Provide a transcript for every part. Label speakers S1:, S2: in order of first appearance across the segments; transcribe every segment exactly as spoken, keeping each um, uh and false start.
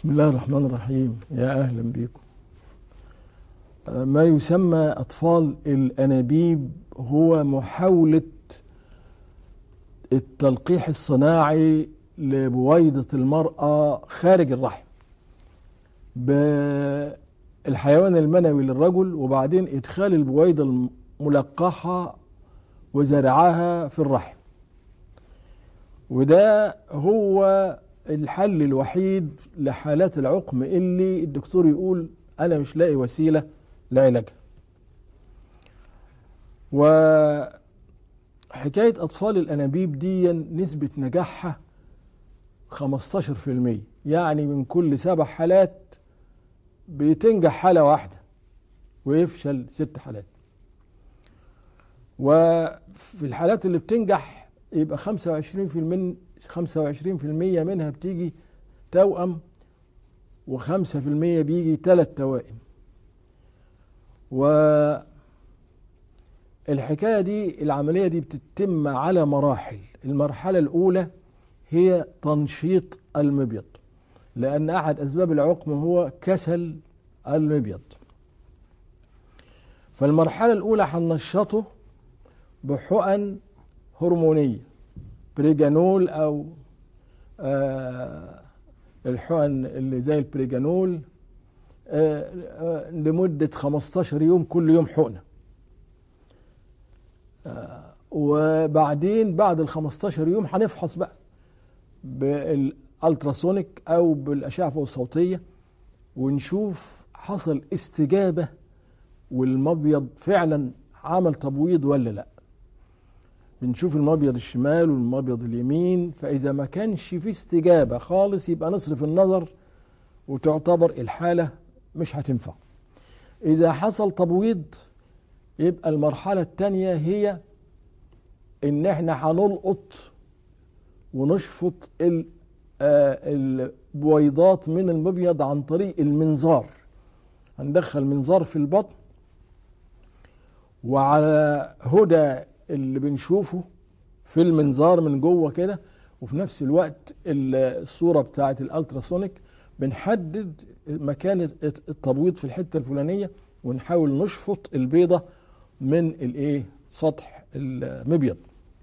S1: بسم الله الرحمن الرحيم. يا أهلا بكم. ما يسمى أطفال الأنابيب هو محاولة التلقيح الصناعي لبويضة المرأة خارج الرحم بالحيوان المنوي للرجل، وبعدين إدخال البويضة الملقحة وزرعها في الرحم. وده هو الحل الوحيد لحالات العقم اللي الدكتور يقول أنا مش لاقي وسيلة لعلاجها. وحكاية أطفال الأنابيب دي نسبة نجاحها خمستاشر في المية، يعني من كل سبع حالات بتنجح حالة واحدة ويفشل ست حالات. وفي الحالات اللي بتنجح يبقى خمسة وعشرين في المية خمسة وعشرين في المية منها بتيجي توأم، وخمسة في المية بيجي ثلاث توائم. والحكاية دي العملية دي بتتم على مراحل. المرحلة الأولى هي تنشيط المبيض، لأن أحد أسباب العقم هو كسل المبيض. فالمرحلة الأولى هننشطه بحقن هرمونية، بريجانول أو آه الحقن اللي زي البريجانول آه آه لمدة خمستاشر يوم، كل يوم حقنة. آه وبعدين بعد ال خمستاشر يوم هنفحص بقى بالالتراسونيك أو بالأشعة فوق الصوتية ونشوف حصل استجابة والمبيض فعلا عمل تبويض ولا لا. بنشوف المبيض الشمال والمبيض اليمين، فإذا ما كانش في استجابة خالص يبقى نصرف النظر وتعتبر الحالة مش هتنفع. إذا حصل تبويض يبقى المرحلة الثانية هي إن احنا هنلقط ونشفط البويضات من المبيض عن طريق المنظار. هندخل منظار في البطن، وعلى هدى اللي بنشوفه في المنظار من جوه كده، وفي نفس الوقت الصورة بتاعة الالتراسونيك بنحدد مكان التبويض في الحتة الفلانية، ونحاول نشفط البيضة من الايه سطح المبيض.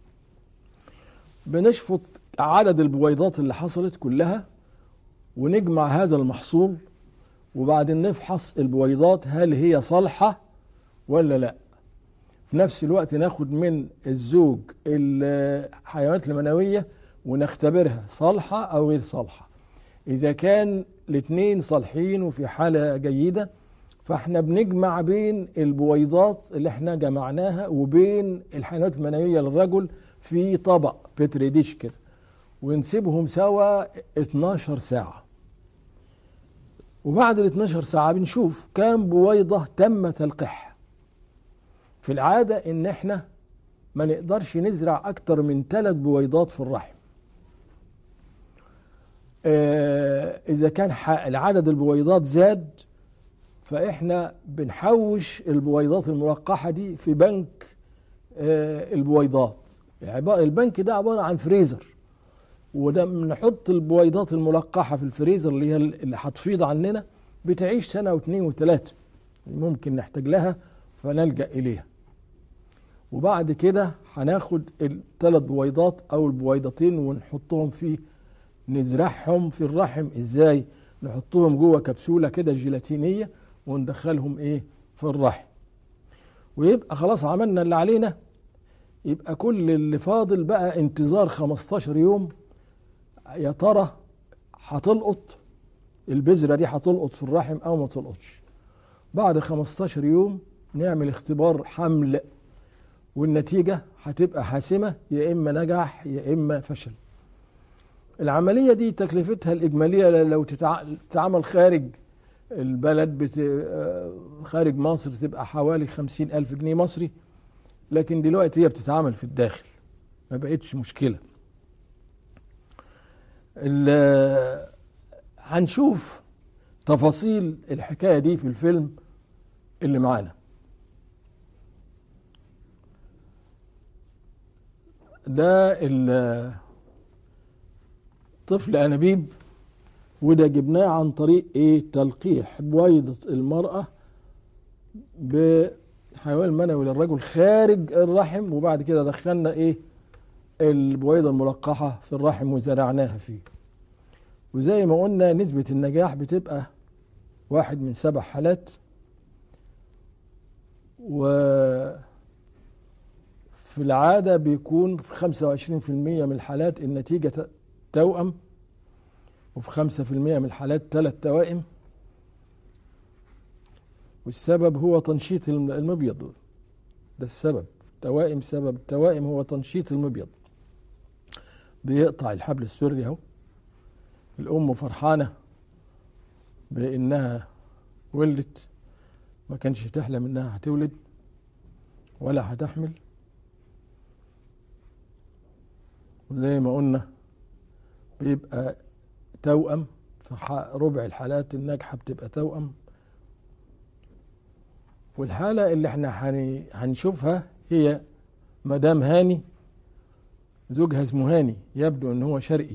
S1: بنشفط عدد البويضات اللي حصلت كلها ونجمع هذا المحصول، وبعدين نفحص البويضات هل هي صالحة ولا لا. في نفس الوقت ناخد من الزوج الحيوانات المنوية ونختبرها صالحة أو غير صالحة. إذا كان الاثنين صالحين وفي حالة جيدة، فاحنا بنجمع بين البويضات اللي احنا جمعناها وبين الحيوانات المنوية للرجل في طبق بتري ديش كده، ونسيبهم سوا اتناشر ساعة. وبعد ال اتناشر ساعة بنشوف كام بويضة تم تلقيحها. في العادة ان احنا ما نقدرش نزرع اكتر من ثلاث بويضات في الرحم. اه اذا كان العدد البويضات زاد، فاحنا بنحوش البويضات الملقحة دي في بنك اه البويضات. البنك ده عبارة عن فريزر، وده بنحط البويضات الملقحة في الفريزر اللي هي اللي هتفيض عننا، بتعيش سنة واثنين وثلاثة، ممكن نحتاج لها فنلجأ إليها. وبعد كده هناخد الثلاث بويضات أو البويضتين ونحطهم في نزرعهم في الرحم. إزاي؟ نحطهم جوه كبسولة كده جيلاتينية وندخلهم إيه في الرحم، ويبقى خلاص عملنا اللي علينا. يبقى كل اللي فاضل بقى انتظار خمستاشر يوم. يا ترى هتلقط البذرة دي، هتلقط في الرحم أو ما تلقطش. بعد خمستاشر يوم نعمل اختبار حمل، والنتيجة هتبقى حاسمة، يا إما نجح يا إما فشل. العملية دي تكلفتها الإجمالية لو تتعمل خارج البلد بت... خارج مصر تبقى حوالي خمسين ألف جنيه مصري، لكن دلوقتي هي بتتعمل في الداخل، ما بقتش مشكلة. هنشوف تفاصيل الحكاية دي في الفيلم اللي معانا. ده طفل أنابيب وده جبناه عن طريق ايه؟ تلقيح بويضة المرأة بحيوان منوي للرجل خارج الرحم، وبعد كده دخلنا ايه؟ البويضة الملقحة في الرحم وزرعناها فيه. وزي ما قلنا نسبة النجاح بتبقى واحد من سبع حالات، وفي العادة بيكون في خمسة وعشرين في المية من الحالات النتيجة توأم، وفي خمسة في المية من الحالات ثلاث توائم. والسبب هو تنشيط المبيض، ده السبب. توائم، سبب التوائم هو تنشيط المبيض، بيقطع الحبل السري اهو. الأم فرحانة بأنها ولدت، ما كانش تحلم انها هتولد ولا هتحمل. وزي ما قلنا بيبقى توأم، في ربع الحالات الناجحة بتبقى توأم. والحالة اللي احنا هنشوفها هي مدام هاني، زوجها اسمه هاني، يبدو ان هو شرقي.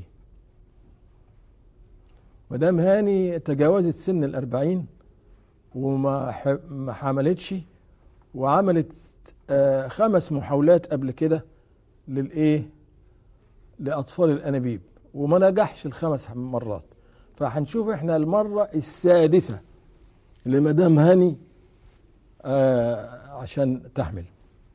S1: مدام هاني تجاوزت سن الأربعين وما ما حملتش، وعملت آه خمس محاولات قبل كده للايه؟ لأطفال الأنابيب، وما نجحش الخمس مرات. فهنشوف احنا المرة السادسة لمدام هاني آه عشان تحمل.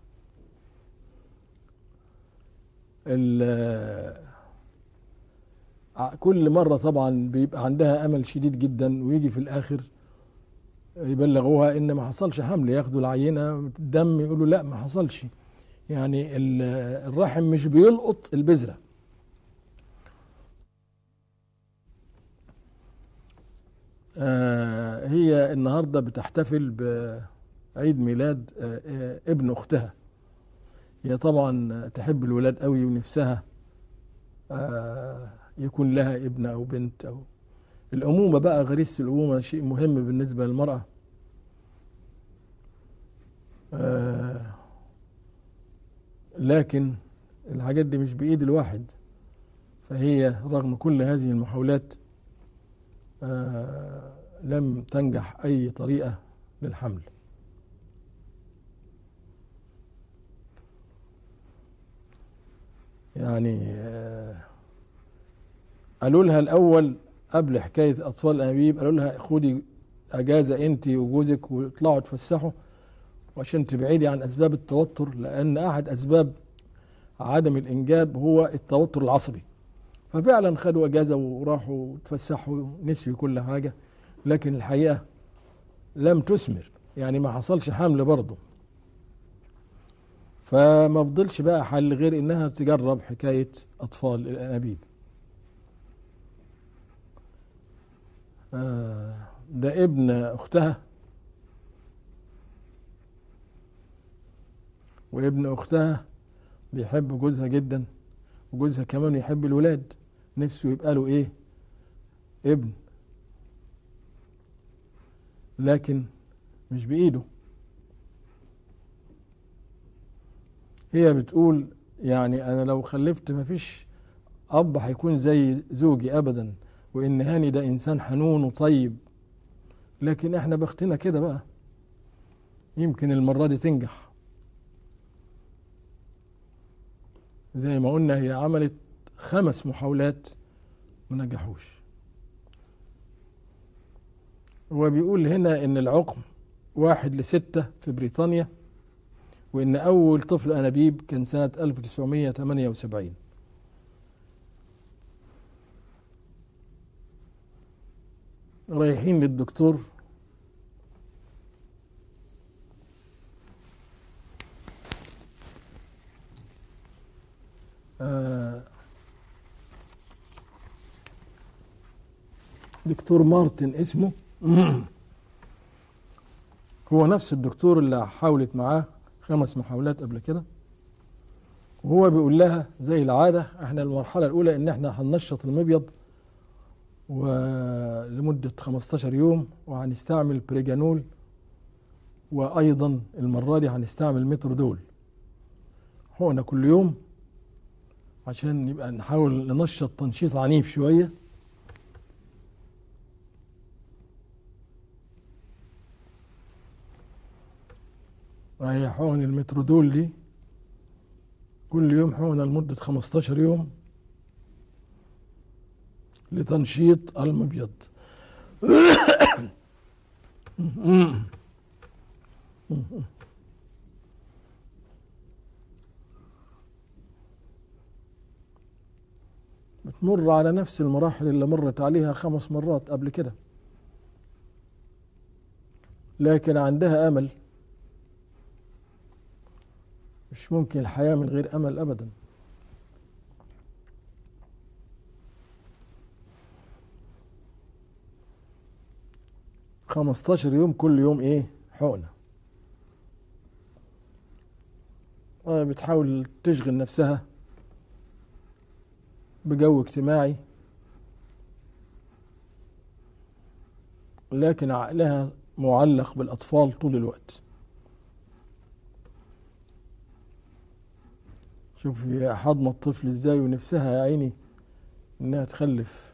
S1: كل مرة طبعا بيبقى عندها أمل شديد جدا، ويجي في الآخر يبلغوها إن ما حصلش حمل، ياخدوا العينة الدم يقولوا لا ما حصلش. يعني الرحم مش بيلقط البذرة. آه هي النهاردة بتحتفل بعيد ميلاد آه آه ابن أختها. هي طبعا تحب الولاد قوي، ونفسها آه يكون لها ابن أو بنت. أو الأمومة بقى، غريزة الأمومة شيء مهم بالنسبة للمرأة. آه لكن الحاجات دي مش بإيد الواحد. فهي رغم كل هذه المحاولات آه لم تنجح أي طريقة للحمل. يعني آه قالوا لها الأول قبل حكاية أطفال الأنابيب، قالوا لها خدي أجازة أنت وجوزك واطلعوا تفسحوا عشان تبعدي عن أسباب التوتر، لأن أحد أسباب عدم الإنجاب هو التوتر العصبي. ففعلا خدوا أجازة وراحوا تفسحوا، نسيوا كل حاجة، لكن الحقيقة لم تثمر، يعني ما حصلش حمل برضه. فما فضلش بقى حل غير إنها تجرب حكاية أطفال الأنابيب. آه ده ابن أختها، وابن أختها بيحب جوزها جدا، وجوزها كمان يحب الولاد، نفسه يبقى له إيه؟ ابن، لكن مش بإيده. هي بتقول يعني أنا لو خلفت مفيش أب هيكون زي زوجي أبدا، وإن هاني ده إنسان حنون وطيب، لكن إحنا بختنا كده بقى، يمكن المرة دي تنجح. زي ما قلنا هي عملت خمس محاولات ما نجحوش. هو بيقول هنا إن العقم واحد لستة في بريطانيا، وإن أول طفل أنابيب كان سنة ألف وتسعمائة وثمانية وسبعين. رايحين للدكتور، آه دكتور مارتن اسمه هو نفس الدكتور اللي حاولت معاه خمس محاولات قبل كده. وهو بيقول لها زي العادة احنا المرحلة الأولى إن احنا هننشط المبيض ولمدة خمستاشر يوم، وهنستعمل بريجانول، وأيضا المرة دي هنستعمل مترودول حقنة كل يوم، عشان يبقى نحاول ننشط تنشيط عنيف شوية. وهي حقن المترودول دي كل يوم حقنة لمدة خمستاشر يوم لتنشيط المبيض. بتمر على نفس المراحل اللي مرت عليها خمس مرات قبل كده، لكن عندها أمل. مش ممكن الحياة من غير أمل أبدا. خمستاشر يوم كل يوم إيه حقنة. بتحاول تشغل نفسها بجو اجتماعي، لكن عقلها معلق بالأطفال طول الوقت. شوف هي حضن الطفل ازاي ونفسها يا عيني انها تخلف.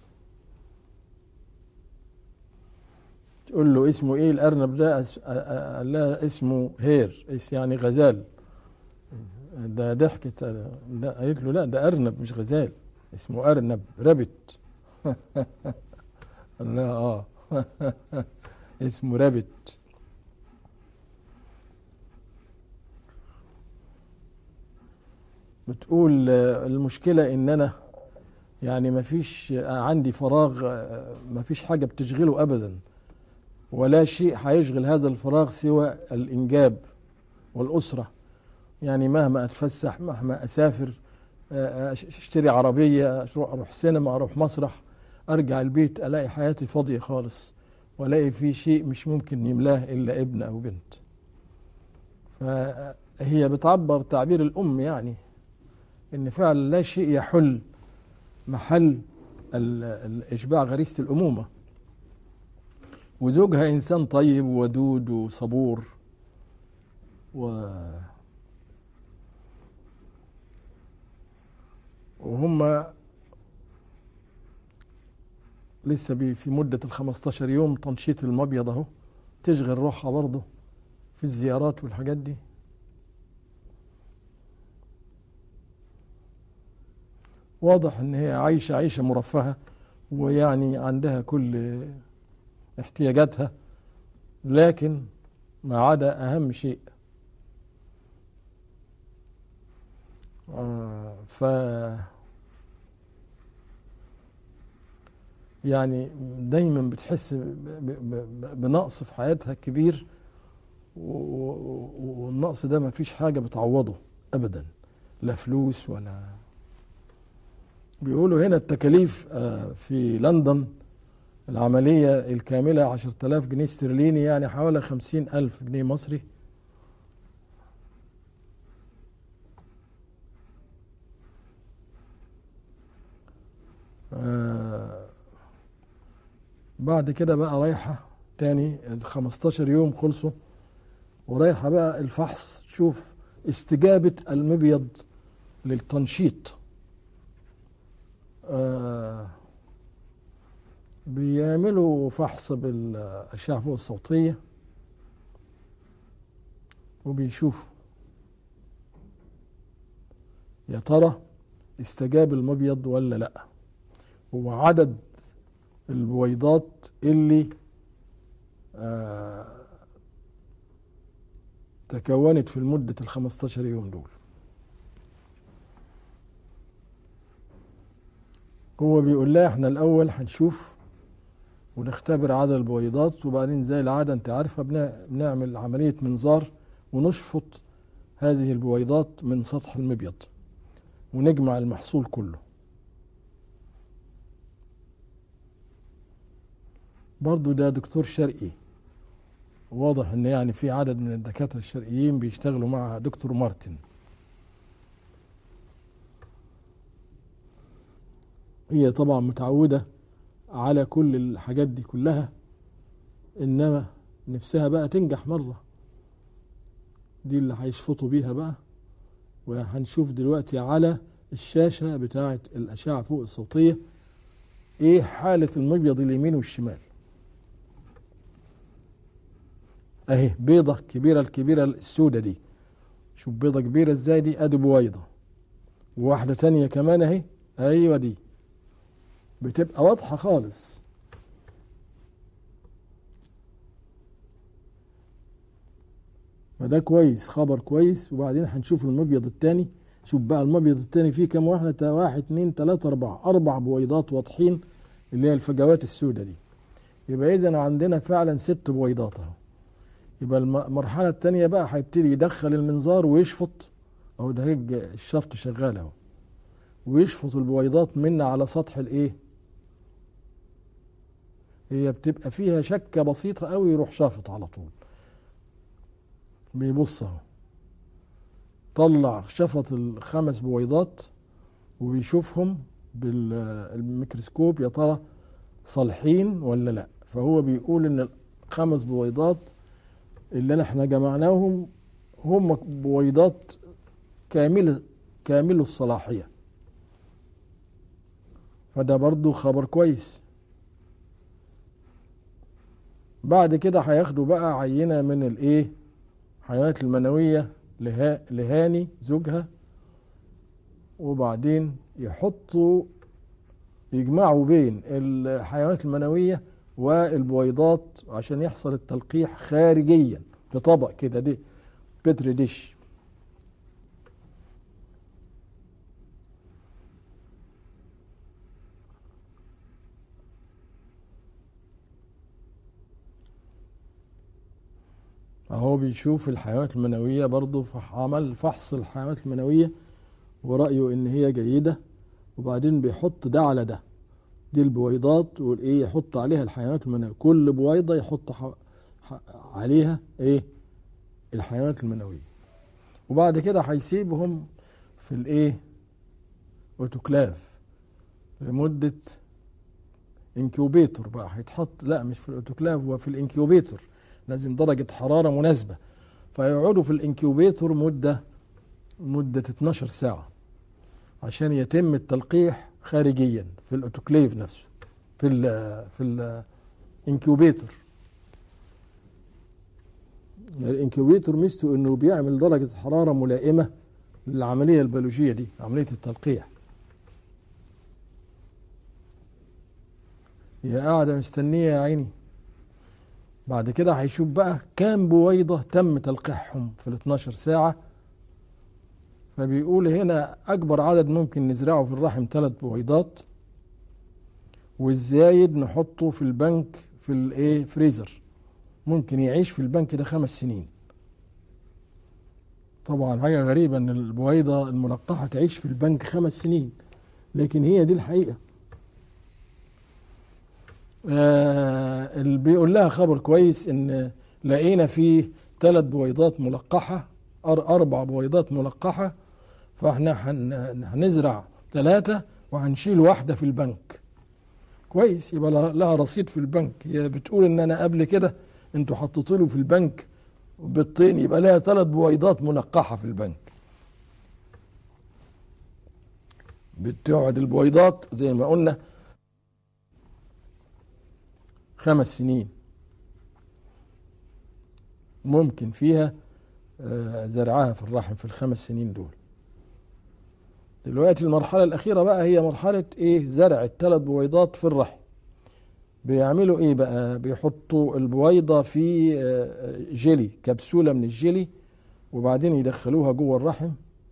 S1: تقول له اسمه ايه الارنب ده؟ قال لها اسمه هير، يعني غزال. ده ضحكت، ده قالت له لا ده ارنب مش غزال، اسمه ارنب رابت. قال لها اه اسمه رابت. بتقول المشكلة ان انا يعني ما فيش عندي فراغ، ما فيش حاجة بتشغله ابدا، ولا شيء هيشغل هذا الفراغ سوى الانجاب والاسرة. يعني مهما اتفسح، مهما اسافر، اشتري عربية، اروح سينما، اروح مسرح، ارجع البيت الاقي حياتي فاضية خالص، والاقي في شيء مش ممكن يملاه الا ابن او بنت. فهي بتعبر تعبير الام، يعني ان فعلا لا شيء يحل محل الاشباع غريزة الامومة. وزوجها انسان طيب ودود وصبور، و وهم لسه في مدة الخمستاشر يوم تنشيط المبيض اهو، تشغل روحها برضه في الزيارات والحاجات دي. واضح ان هي عايشة عيشة مرفهة، ويعني عندها كل احتياجاتها، لكن ما عدا اهم شيء. آه ف يعني دايما بتحس بنقص في حياتها كبير، والنقص ده ما فيش حاجة بتعوضه ابدا، لا فلوس ولا. بيقولوا هنا التكاليف في لندن العملية الكاملة عشرة آلاف جنيه استرليني، يعني حوالي خمسين ألف جنيه مصري. آه بعد كده بقى رايحة تاني، الخمستاشر يوم خلصوا، ورايحة بقى الفحص تشوف استجابة المبيض للتنشيط. آه بيعملوا فحص بالأشعة فوق الصوتية، وبيشوفوا يا ترى استجاب المبيض ولا لا، وعدد البويضات اللي آه تكونت في المدة الخمستاشر يوم دول. هو بيقول لها احنا الاول هنشوف ونختبر عدد البويضات، وبعدين زي العادة انت عارفة بنعمل عملية منظار ونشفط هذه البويضات من سطح المبيض ونجمع المحصول كله. برضو ده دكتور شرقي، واضح ان يعني في عدد من الدكاترة الشرقيين بيشتغلوا مع دكتور مارتن. هي طبعا متعودة على كل الحاجات دي كلها، انما نفسها بقى تنجح مرة. دي اللي هيشفطوا بيها بقى، وهنشوف دلوقتي على الشاشة بتاعة الأشعة فوق الصوتية ايه حالة المبيض اليمين والشمال. اهي بيضة كبيرة، الكبيرة السودة دي، شوف بيضة كبيرة ازاي دي، ادي بويضة. وواحدة تانية كمان اهي، ايوه دي بتبقى واضحة خالص. فده كويس، خبر كويس. وبعدين هنشوف المبيض التاني. شوف بقى المبيض التاني فيه كام واحدة، واحد اتنين تلاتة اربعة، اربع بويضات واضحين، اللي هي الفجوات السوداء دي. يبقى اذا عندنا فعلا ست بويضات اهو. يبقى المرحلة التانية بقى هيبتدي يدخل المنظار ويشفط، اهو ده هيك الشفط شغال اهو، ويشفط البويضات منا على سطح الايه. هي بتبقى فيها شكة بسيطة قوي، يروح شافط على طول. بيبص اهو، طلع شفط الخمس بويضات وبيشوفهم بالميكروسكوب يا ترى صالحين ولا لا. فهو بيقول ان الخمس بويضات اللي احنا جمعناهم هم بويضات كاملة كامل الصلاحية. فده برضو خبر كويس. بعد كده هياخدوا بقى عينة من الايه، حيوانات المنوية لها لهاني زوجها، وبعدين يحطوا يجمعوا بين الحيوانات المنوية والبويضات عشان يحصل التلقيح خارجيا في طبق كده، دي بتري ديش. اهو بيشوف الحيوانات المنوية برضو، عمل فحص الحيوانات المنوية ورأيه ان هي جيدة. وبعدين بيحط ده على ده، دي البويضات والايه، يحط عليها الحيوانات المنوية، كل بويضة يحط عليها ايه الحيوانات المنوية. وبعد كده هيسيبهم في الايه اوتوكلاف لمدة انكيوبيتور. بقى هيتحط، لا مش في الاوتوكلاف، هو في الانكيوبيتور، لازم درجة حرارة مناسبة. فيقعدوا في الانكيوبيتور مدة مدة اتناشر ساعة عشان يتم التلقيح خارجيا في الاوتوكليف نفسه، في ال في الانكيوبيتور. الانكيوبيتور ميزته انه بيعمل درجة حرارة ملائمة للعملية البيولوجية دي، عملية التلقيح. هي قاعدة مستنية يا عيني. بعد كده هيشوف بقى كام بويضة تم تلقيحهم في ال اتناشر ساعة. فبيقول هنا أكبر عدد ممكن نزرعه في الرحم ثلاث بويضات، والزايد نحطه في البنك في الايه فريزر، ممكن يعيش في البنك ده خمس سنين. طبعا حاجة غريبة ان البويضة الملقحة تعيش في البنك خمس سنين، لكن هي دي الحقيقة. آه اللي بيقول لها خبر كويس ان لقينا فيه ثلاث بويضات ملقحة، اربع بويضات ملقحة، فاحنا هنزرع ثلاثة وهنشيل واحدة في البنك. كويس، يبقى لها رصيد في البنك. هي بتقول ان انا قبل كده انتوا حطيتوا له في البنك بيضتين، يبقى لها ثلاث بويضات ملقحة في البنك. بتقعد البويضات زي ما قلنا خمس سنين، ممكن فيها زرعها في الرحم في الخمس سنين دول. دلوقتي المرحلة الأخيرة بقى هي مرحلة إيه؟ زرع الثلاث بويضات في الرحم. بيعملوا إيه بقى؟ بيحطوا البويضة في جيلي، كبسولة من الجيلي، وبعدين يدخلوها جوه الرحم.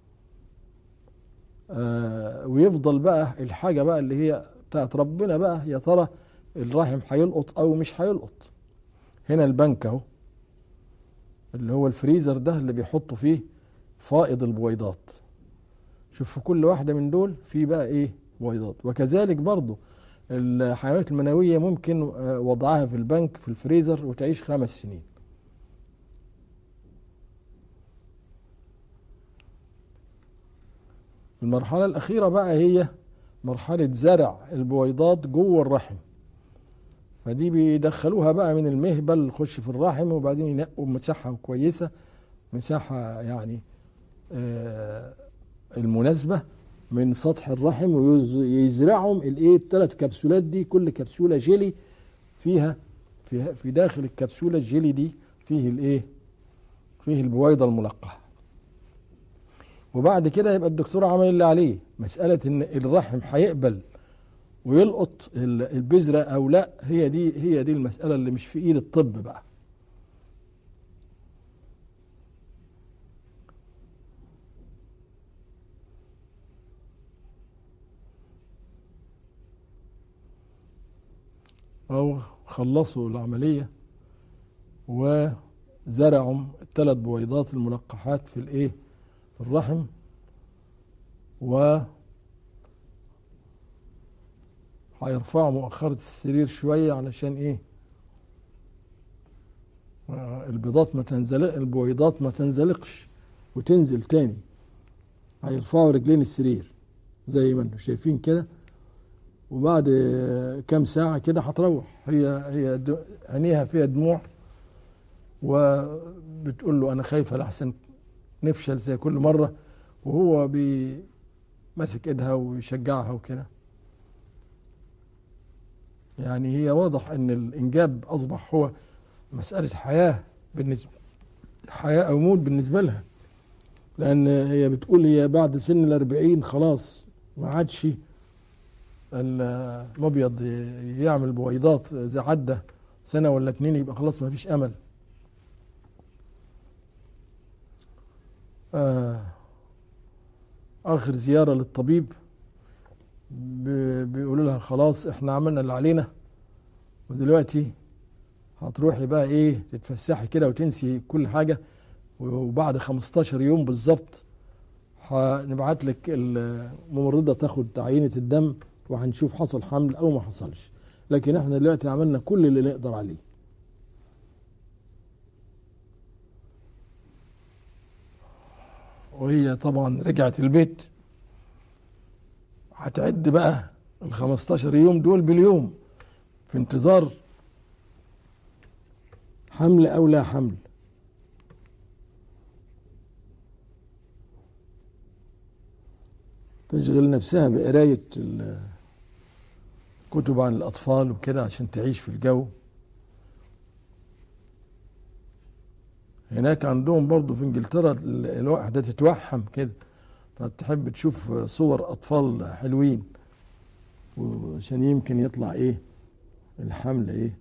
S1: ويفضل بقى الحاجة بقى اللي هي بتاعت ربنا بقى، يا ترى الرحم هيلقط أو مش هيلقط. هنا البنك أهو، اللي هو الفريزر ده اللي بيحطوا فيه فائض البويضات. شوف في كل واحدة من دول في بقى ايه بويضات. وكذلك برضو الحيوانات المنوية ممكن وضعها في البنك في الفريزر وتعيش خمس سنين. المرحلة الأخيرة بقى هي مرحلة زرع البويضات جوه الرحم. فدي بيدخلوها بقى من المهبل يخش في الرحم، وبعدين ينقوا مساحة كويسة، مساحة يعني آه المناسبة من سطح الرحم، ويزرعهم الايه الثلاث كبسولات دي، كل كبسولة جيلي فيها في في داخل الكبسولة الجيلي دي فيه الايه، فيه البويضة الملقحة. وبعد كده يبقى الدكتور عمل اللي عليه. مسألة ان الرحم هيقبل ويلقط البذرة او لا، هي دي هي دي المسألة اللي مش في ايد الطب بقى. أو خلصوا العملية وزرعوا الثلاث بويضات الملقحات في الايه، في الرحم، و هيرفعوا مؤخرة السرير شوية علشان ايه، البيضات ما تنزلق، البويضات ما تنزلقش وتنزل تاني. هيرفعوا رجلين السرير زي ما انتم شايفين كده، وبعد كام ساعة كده هتروح. هي هي عينيها فيها دموع، وبتقول له أنا خايفة لحسن نفشل زي كل مرة، وهو بيمسك إيدها ويشجعها وكده. يعني هي واضح إن الإنجاب أصبح هو مسألة حياة بالنسبة، حياة أو موت بالنسبة لها، لأن هي بتقول هي بعد سن الأربعين خلاص ما عادش المبيض يعمل بويضات، إذا عدى سنة ولا اتنين يبقى خلاص ما فيش أمل. آه آخر زيارة للطبيب بيقولوا لها خلاص احنا عملنا اللي علينا، ودلوقتي هتروحي بقى ايه تتفسحي كده وتنسي كل حاجة، وبعد خمستاشر يوم بالظبط هنبعت لك الممرضة تاخد عينة الدم وهنشوف حصل حمل او ما حصلش، لكن احنا دلوقتي عملنا كل اللي نقدر عليه. وهي طبعا رجعت البيت هتعد بقى ال خمستاشر يوم دول باليوم في انتظار حمل او لا حمل. تشغل نفسها بقراية كتب عن الأطفال وكده عشان تعيش في الجو. هناك عندهم برضو في انجلترا الواحدة تتوحم كده، فتحب تشوف صور أطفال حلوين وعشان يمكن يطلع ايه الحمل ايه.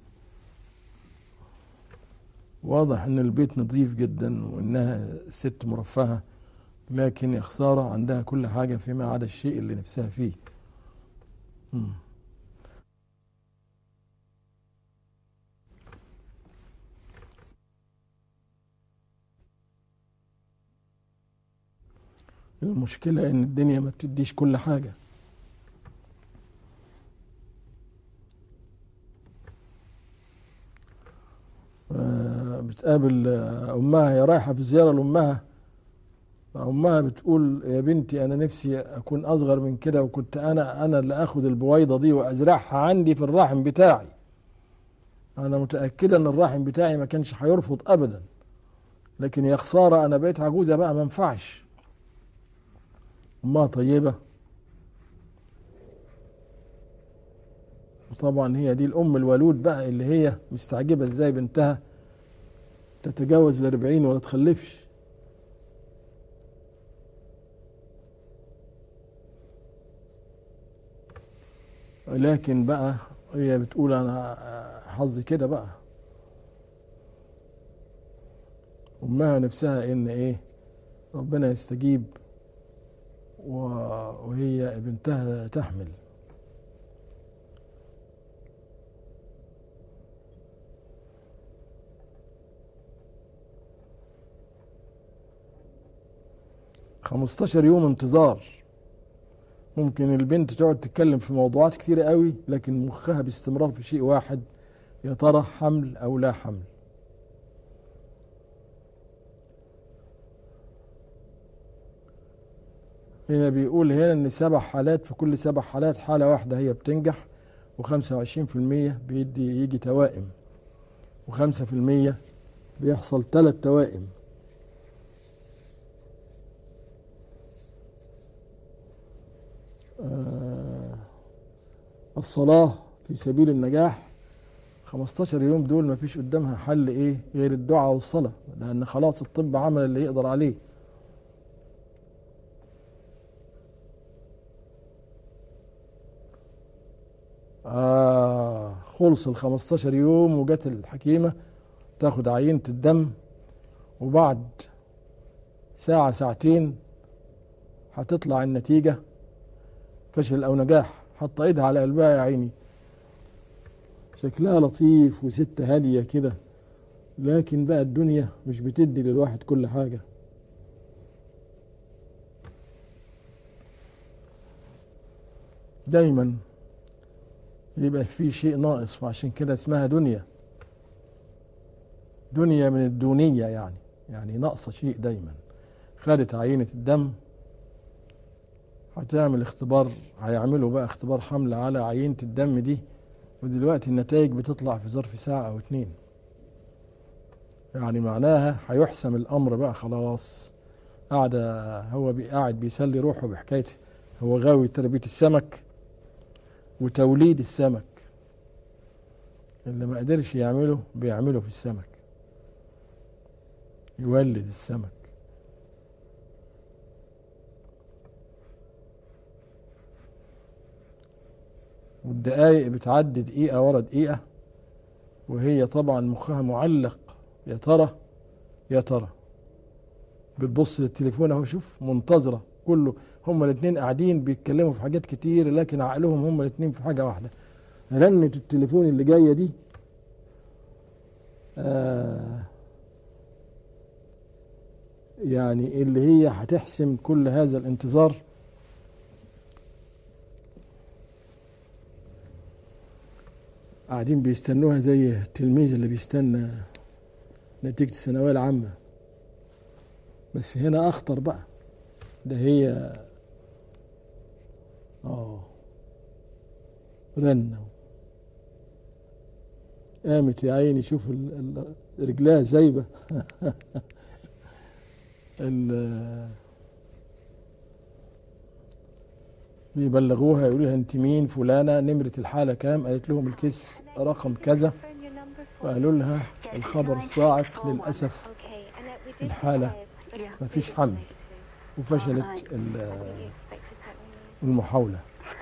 S1: واضح ان البيت نظيف جدا وانها ست مرفهة، لكن يا خسارة عندها كل حاجة فيما عدا الشيء اللي نفسها فيه. مم. المشكلة ان الدنيا ما بتديش كل حاجة. بتقابل امها، هي رايحة في زيارة لامها، امها بتقول يا بنتي انا نفسي اكون اصغر من كده، وكنت انا انا اللي اخد البويضة دي وازرعها عندي في الرحم بتاعي. انا متأكدة ان الرحم بتاعي ما كانش هيرفض ابدا، لكن يا خسارة انا بقيت عجوزة بقى ما ينفعش. امها طيبة، وطبعا هي دي الام الولود بقى اللي هي مستعجبة ازاي بنتها تتجاوز الاربعين ولا تخلفش. لكن بقى هي بتقول انا حظي كده بقى. امها نفسها ان ايه ربنا يستجيب وهي بنتها تحمل. خمستاشر يوم انتظار. ممكن البنت تقعد تتكلم في موضوعات كتيرة قوي، لكن مخها باستمرار في شيء واحد، يا ترى حمل او لا حمل. هنا بيقول هنا ان سبع حالات، في كل سبع حالات حالة واحدة هي بتنجح، وخمسة وعشرين في المية بيدي يجي توائم، وخمسة في المية بيحصل ثلاث توائم. آه الصلاة في سبيل النجاح خمستاشر يوم دول ما فيش قدامها حل ايه غير الدعاء والصلاة، لان خلاص الطب عمل اللي يقدر عليه. آه خلص ال خمستاشر يوم وجت الحكيمة تاخد عينة الدم، وبعد ساعة ساعتين هتطلع النتيجة فشل أو نجاح. حط ايدها على قلبها يا عيني، شكلها لطيف وست هادية كده، لكن بقى الدنيا مش بتدي للواحد كل حاجة. دايما يبقى في شيء ناقص، وعشان كده اسمها دنيا. دنيا من الدونية يعني، يعني ناقصة شيء دايما. خدت عينة الدم، هتعمل اختبار، هيعملوا بقى اختبار حمل على عينة الدم دي، ودلوقتي النتائج بتطلع في ظرف ساعة أو اتنين. يعني معناها هيحسم الأمر بقى خلاص. قاعدة هو قاعد بيسلي روحه بحكاية، هو غاوي تربية السمك وتوليد السمك، اللي ما قدرش يعمله بيعمله في السمك، يولد السمك. والدقايق بتعدي دقيقة ورا دقيقة، وهي طبعا مخها معلق، يا ترى يا ترى بتبص للتليفون اهو، شوف منتظرة كله. هما الاثنين قاعدين بيتكلموا في حاجات كتير، لكن عقلهم هما الاثنين في حاجة واحدة. رنة التليفون اللي جاية دي آه يعني اللي هي هتحسم كل هذا الانتظار. قاعدين بيستنوها زي التلميذ اللي بيستنى نتيجة الثانوية العامة، بس هنا أخطر بقى. ده هي اه رنة، قامت يا عيني، شوف رجلها زايبة بيبلغوها يقولوا لها انت مين؟ فلانة، نمرة الحالة كام؟ قالت لهم الكيس رقم كذا، وقالوا لها الخبر الصاعق للأسف الحالة ما فيش حمل، وفشلت المحاولة.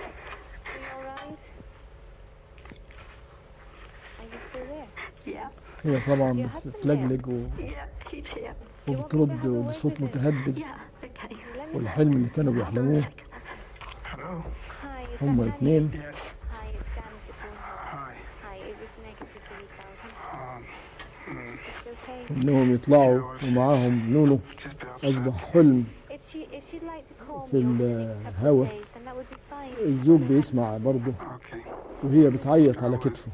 S1: هي طبعا بتتلجلج وبترد بصوت متهدد، والحلم اللي كانوا بيحلموه هما الاثنين انهم يطلعوا ومعاهم نونو، اصبح حلم في الهواء. الزوج بيسمع برضه وهي بتعيط على كتفه،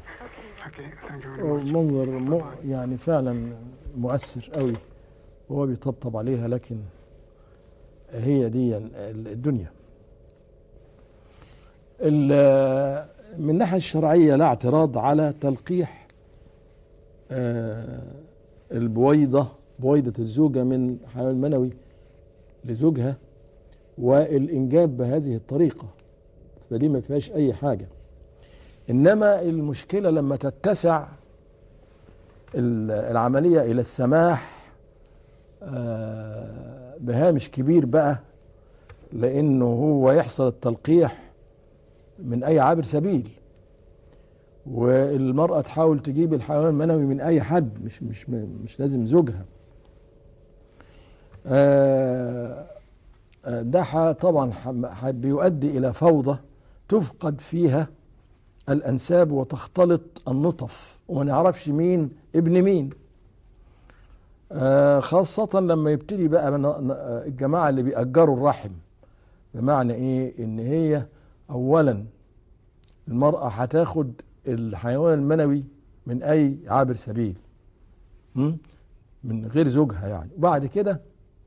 S1: منظر يعني فعلا مؤثر قوي، وهو بيطبطب عليها. لكن هي دي الدنيا. من الناحية الشرعية لا اعتراض على تلقيح البويضة، بويضة الزوجة من حيوان منوي لزوجها، والإنجاب بهذه الطريقة، فدي ما فيهاش أي حاجة. إنما المشكلة لما تتسع العملية إلى السماح بهامش كبير بقى، لأنه هو يحصل التلقيح من أي عابر سبيل، والمرأة تحاول تجيب الحيوان المنوي من أي حد، مش مش مش لازم زوجها. ده طبعا بيؤدي إلى فوضى تفقد فيها الأنساب وتختلط النطف، وما نعرفش مين ابن مين. خاصة لما يبتدي بقى الجماعة اللي بيأجروا الرحم. بمعنى إيه؟ إن هي أولا المرأة هتاخد الحيوان المنوي من أي عابر سبيل من غير زوجها يعني، وبعد كده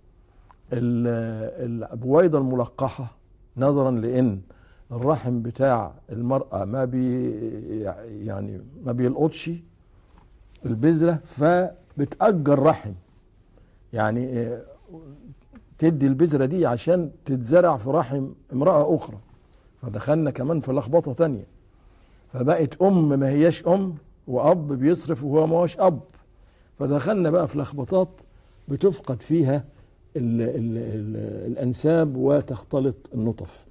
S1: البويضة الملقحة نظرا لأن الرحم بتاع المرأة ما بي يعني ما بيلقطش البذرة، فبتأجر رحم، يعني تدي البذرة دي عشان تتزرع في رحم امرأة أخرى، فدخلنا كمان في لخبطة تانية. فبقت أم ما هياش أم، وأب بيصرف وهو ما هوش أب. فدخلنا بقى في لخبطات بتفقد فيها ال ال ال الأنساب وتختلط النطف.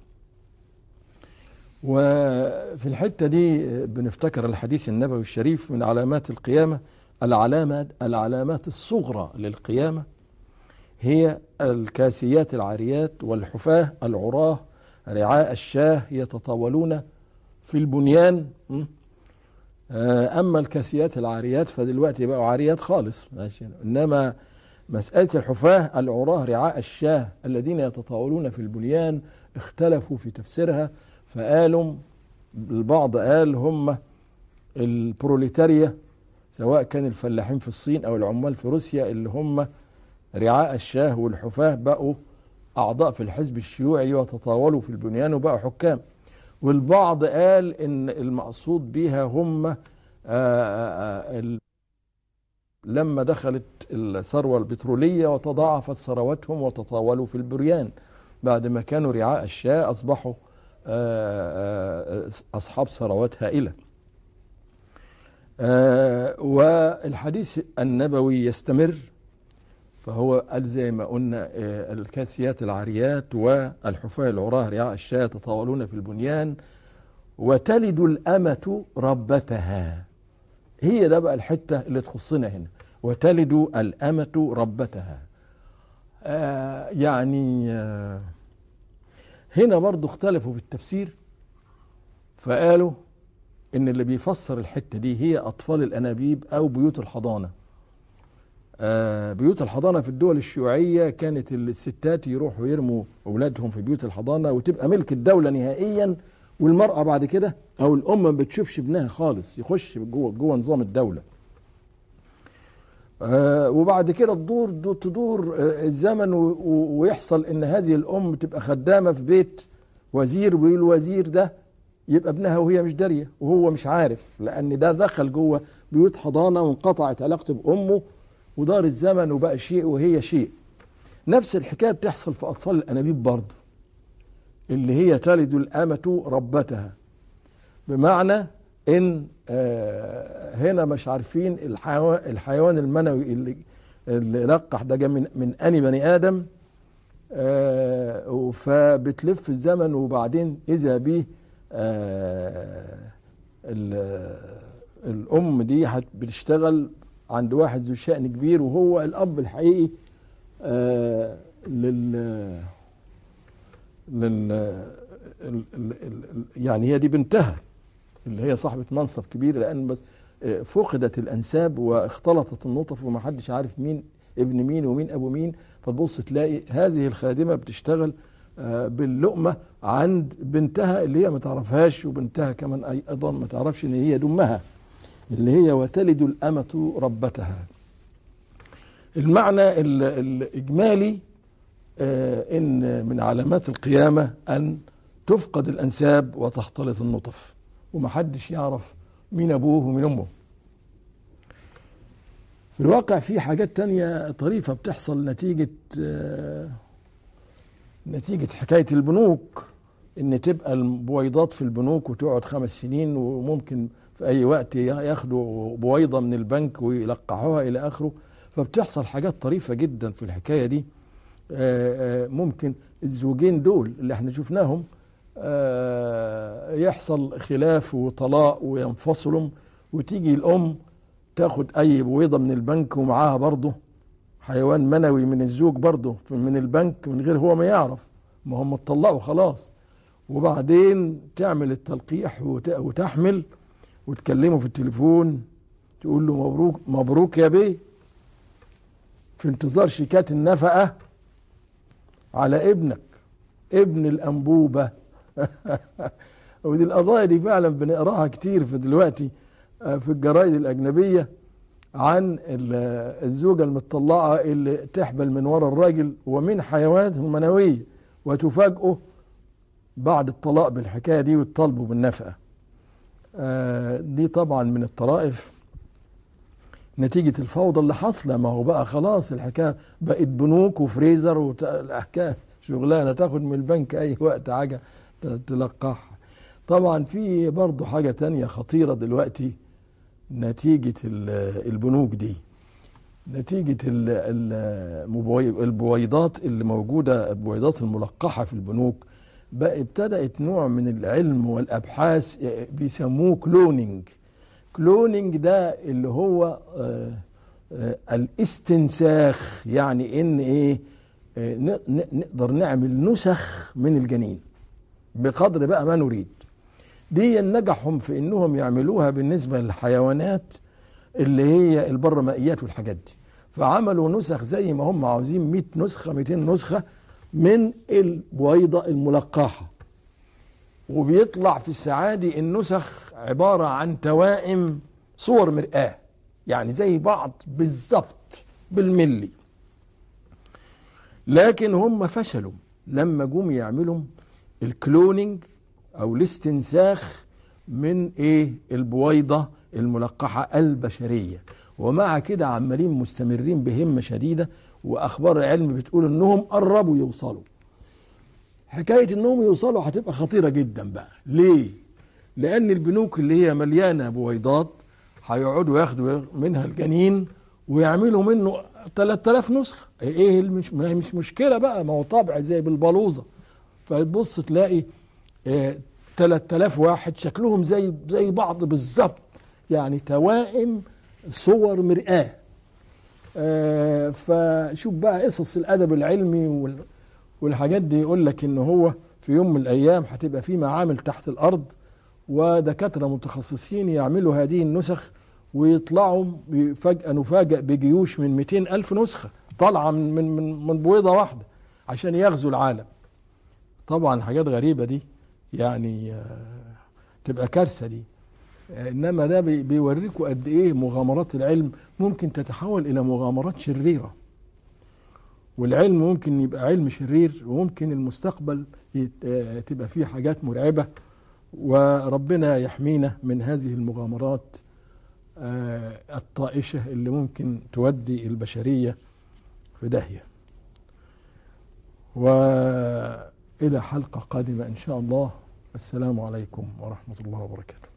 S1: وفي الحتة دي بنفتكر الحديث النبوي الشريف: من علامات القيامة العلامات العلامات الصغرى للقيامة هي الكاسيات العاريات والحفاة العراه رعاء الشاه يتطاولون في البنيان. أما الكاسيات العاريات فدلوقتي بقوا عاريات خالص، إنما مسألة الحفاة العراه رعاء الشاه الذين يتطاولون في البنيان اختلفوا في تفسيرها، فقالوا البعض قال هم البروليتاريا، سواء كان الفلاحين في الصين أو العمال في روسيا، اللي هم رعاء الشاه، والحفاة بقوا أعضاء في الحزب الشيوعي وتطاولوا في البنيان وبقوا حكام. والبعض قال إن المقصود بها هم آآ آآ لما دخلت الثروة البترولية وتضاعفت ثروتهم وتطاولوا في البنيان، بعد ما كانوا رعاء الشاه أصبحوا أصحاب ثروات هائلة. والحديث النبوي يستمر، فهو قال زي ما قلنا الكاسيات العاريات والحفاة العراه رعاء الشاة يتطاولون في البنيان، وتلد الأمة ربتها. هي ده بقى الحتة اللي تخصنا هنا، وتلد الأمة ربتها. آه يعني آه هنا برضو اختلفوا في التفسير، فقالوا إن اللي بيفسر الحتة دي هي أطفال الأنابيب أو بيوت الحضانة. آه بيوت الحضانة في الدول الشيوعية كانت الستات يروحوا يرموا أولادهم في بيوت الحضانة وتبقى ملك الدولة نهائيا، والمرأة بعد كده أو الأم ما بتشوفش ابنها خالص، يخش جوه جوه نظام الدولة. آه وبعد كده تدور تدور الزمن ويحصل إن هذه الأم تبقى خدامة في بيت وزير، والوزير ده يبقى ابنها وهي مش دارية وهو مش عارف، لأن ده دخل جوه بيوت حضانة وانقطعت علاقته بأمه، ودار الزمن وبقى شيء وهي شيء. نفس الحكاية بتحصل في أطفال الأنابيب برضه، اللي هي تلد الأمة ربتها، بمعنى إن آه هنا مش عارفين الحيوان, الحيوان المنوي اللي, اللي لقح ده جاء من, من أني بني آدم، آه فبتلف الزمن وبعدين إذا به آه الأم دي بتشتغل عند واحد ذو شأن كبير، وهو الأب الحقيقي آه لل لل يعني هي دي بنتها اللي هي صاحبة منصب كبير، لأن بس فقدت الأنساب واختلطت النطف وما حدش عارف مين ابن مين ومين أبو مين، فتبص تلاقي هذه الخادمة بتشتغل آه باللقمة عند بنتها اللي هي ما تعرفهاش، وبنتها كمان أيضا ما تعرفش إن هي دمها، اللي هي وتلد الأمة ربتها. المعنى الإجمالي آه إن من علامات القيامة أن تفقد الأنساب وتختلط النطف، ومحدش يعرف مين أبوه ومين أمه. في الواقع في حاجات تانية طريفة بتحصل نتيجة آه نتيجة حكاية البنوك، إن تبقى البويضات في البنوك وتقعد خمس سنين، وممكن في أي وقت ياخدوا بويضة من البنك ويلقحوها إلى آخره. فبتحصل حاجات طريفة جدا في الحكاية دي. ممكن الزوجين دول اللي احنا شفناهم يحصل خلاف وطلاق وينفصلوا، وتيجي الأم تاخد أي بويضة من البنك ومعاها برضه حيوان منوي من الزوج برضه من البنك من غير هو ما يعرف، ما هم اتطلقوا خلاص، وبعدين تعمل التلقيح وتحمل وتكلمه في التليفون تقول له مبروك مبروك يا بيه، في انتظار شيكات النفقة على ابنك ابن الأنبوبة. ودي القضايا دي فعلا بنقراها كتير في دلوقتي في الجرائد الأجنبية عن الزوجة المطلقة اللي تحبل من وراء الراجل ومن حيواناته المنوية، وتفاجئه بعد الطلاق بالحكاية دي وتطالبه بالنفقة. دي طبعا من الطرائف نتيجة الفوضى اللي حصلة. ما هو بقى خلاص الحكاية بقت بنوك وفريزر والحكاية شغلانة تاخد من البنك أي وقت حاجة تلقحها. طبعا في برضو حاجة تانية خطيرة دلوقتي، نتيجة البنوك دي، نتيجة البويضات اللي موجودة، البويضات الملقحة في البنوك، بقى ابتدأت نوع من العلم والأبحاث بيسموه كلونينج. كلونينج ده اللي هو آه آه الاستنساخ، يعني ان ايه، آه نقدر نعمل نسخ من الجنين بقدر بقى ما نريد. دي نجحهم في انهم يعملوها بالنسبة للحيوانات اللي هي البرمائيات والحاجات دي، فعملوا نسخ زي ما هم عاوزين، مئة نسخة مئتين نسخة من البويضة الملقحة، وبيطلع في السعادي النسخ عبارة عن توائم صور مرآة، يعني زي بعض بالظبط بالملي. لكن هم فشلوا لما جم يعملوا الكلونينج او الاستنساخ من ايه البويضة الملقحة البشرية، ومع كده عمالين مستمرين بهمة شديدة، واخبار العلم بتقول انهم قربوا يوصلوا. حكاية انهم يوصلوا هتبقى خطيرة جدا بقى. ليه؟ لان البنوك اللي هي مليانة بويضات هيقعدوا ياخدوا منها الجنين ويعملوا منه ثلاثة آلاف نسخة. ايه مش مش مشكلة بقى، ما هو طبع زي بالبلوزة، فتبص تلاقي إيه ثلاثة آلاف واحد شكلهم زي زي بعض بالظبط، يعني توائم صور مرآة. آه فشوف بقى قصص الادب العلمي والحاجات دي، يقول لك ان هو في يوم من الايام هتبقى في معامل تحت الارض ودكاتره متخصصين يعملوا هذه النسخ، ويطلعوا فجاه نفاجئ بجيوش من مئتين الف نسخه طالعه من من من, من بويضه واحده عشان يغزوا العالم. طبعا حاجات غريبه دي، يعني آه تبقى كارثه دي. انما ده بيوريكوا قد ايه مغامرات العلم ممكن تتحول الى مغامرات شريره، والعلم ممكن يبقى علم شرير، وممكن المستقبل تبقى فيه حاجات مرعبه، وربنا يحمينا من هذه المغامرات الطائشه اللي ممكن تودي البشريه في داهيه. والى حلقه قادمه ان شاء الله. السلام عليكم ورحمه الله وبركاته.